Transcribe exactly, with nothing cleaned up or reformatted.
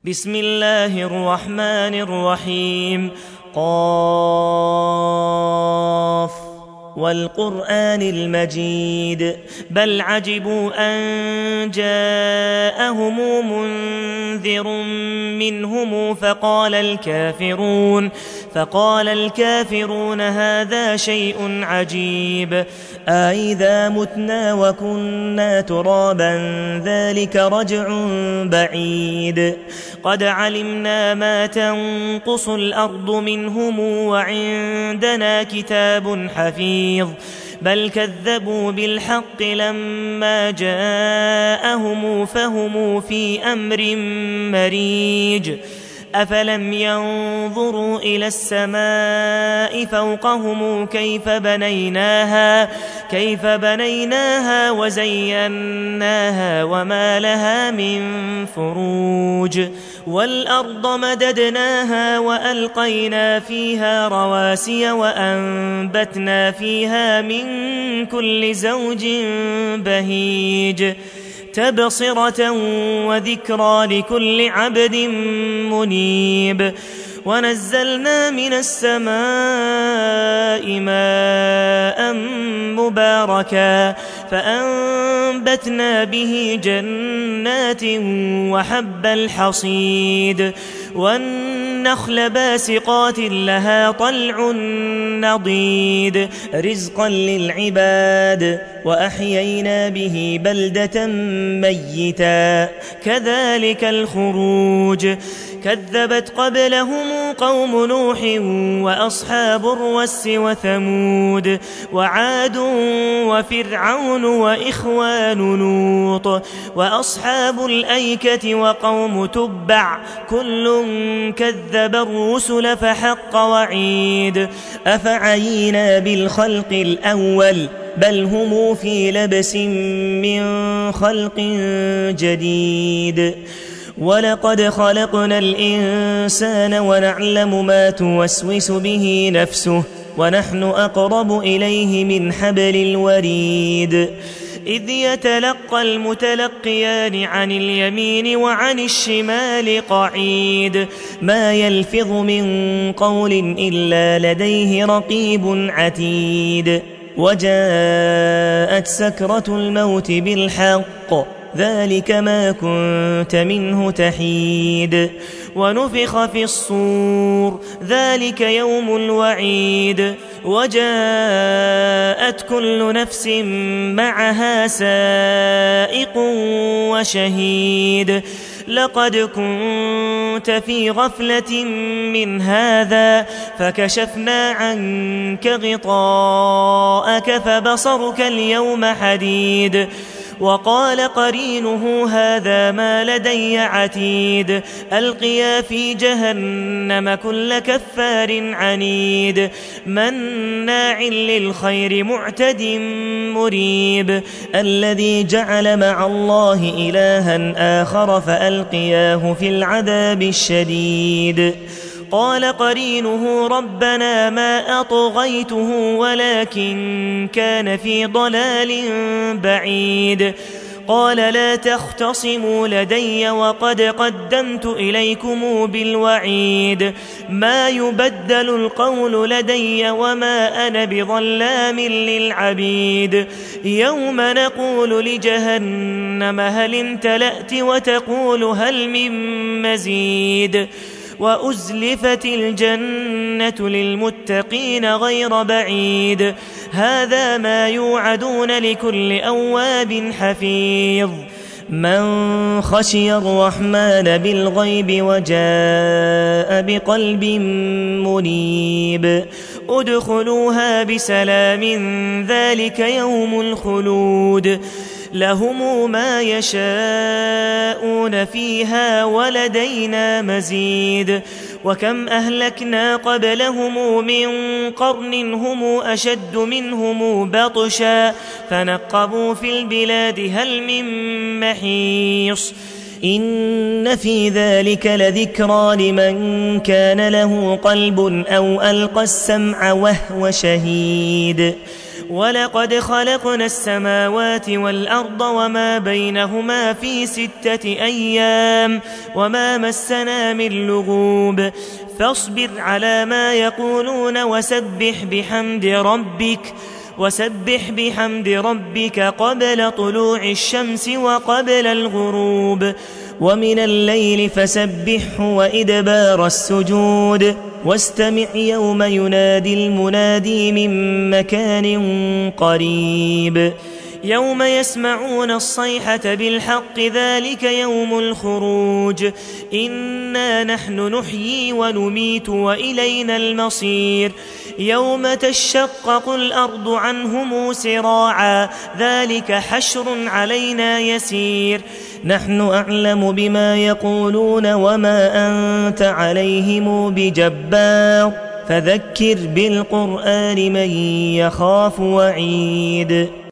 بسم الله الرحمن الرحيم. قاف والقرآن المجيد بل عجبوا أن جاءهم منذر منهم فقال الكافرون فقال الكافرون هذا شيء عجيب أإذا متنا وكنا ترابا ذلك رجع بعيد قد علمنا ما تنقص الأرض منهم وعندنا كتاب حفيظ بل كذبوا بالحق لما جاءهم فهم في أمر مريج أفلم ينظروا إلى السماء فوقهم كيف بنيناها كيف بنيناها وزيناها وما لها من فروج والأرض مددناها وألقينا فيها رواسي وأنبتنا فيها من كل زوج بهيج تبصرة وذكرى لكل عبد منيب ونزلنا من السماء ماء مباركا فأنبتنا به جنات وحب الحصيد والنخل باسقات لها طلع نضيد رزقا للعباد وأحيينا به بلدة ميتا كذلك الخروج كذبت قبلهم قوم نوح وأصحاب الرس وثمود وعاد وفرعون وإخوان لوط وأصحاب الأيكة وقوم تبع كل كذب الرسل فحق وعيد أفعينا بالخلق الأول بل هم في لبس من خلق جديد ولقد خلقنا الإنسان ونعلم ما توسوس به نفسه ونحن أقرب إليه من حبل الوريد إذ يتلقى المتلقيان عن اليمين وعن الشمال قعيد ما يلفظ من قول إلا لديه رقيب عتيد وجاءت سكرة الموت بالحق ذلك ما كنت منه تحيد ونفخ في الصور ذلك يوم الوعيد وجاءت كل نفس معها سائق وشهيد لقد كنت في غفلة من هذا فكشفنا عنك غطاءك فبصرك اليوم حديد وقال قرينه هذا ما لدي عتيد ألقيا في جهنم كل كفار عنيد مناع للخير معتد مريب الذي جعل مع الله إلها آخر فألقياه في العذاب الشديد قال قرينه ربنا ما أطغيته ولكن كان في ضلال بعيد قال لا تختصموا لدي وقد قدمت إليكم بالوعيد ما يبدل القول لدي وما أنا بظلام للعبيد يوم نقول لجهنم هل امتلأت وتقول هل من مزيد وأزلفت الجنة للمتقين غير بعيد هذا ما يوعدون لكل أواب حفيظ من خشي الرحمن بالغيب وجاء بقلب منيب ادخلوها بسلام ذلك يوم الخلود لهم ما يشاءون فيها ولدينا مزيد وكم أهلكنا قبلهم من قرن هم أشد منهم بطشا فنقبوا في البلاد هل من محيص إن في ذلك لذكرى لمن كان له قلب أو ألقى السمع وهو شهيد ولقد خلقنا السماوات والأرض وما بينهما في ستة أيام وما مسنا من لغوب فاصبر على ما يقولون وسبح بحمد ربك وسبح بحمد ربك قبل طلوع الشمس وقبل الغروب ومن الليل فسبحه وإدبار السجود واستمع يوم ينادي المنادي من مكان قريب يوم يسمعون الصيحة بالحق ذلك يوم الخروج إنا نحن نحيي ونميت وإلينا المصير يوم تشقق الأرض عنهم سراعا ذلك حشر علينا يسير نحن أعلم بما يقولون وما أنت عليهم بجبار فذكر بالقرآن من يخاف وعيد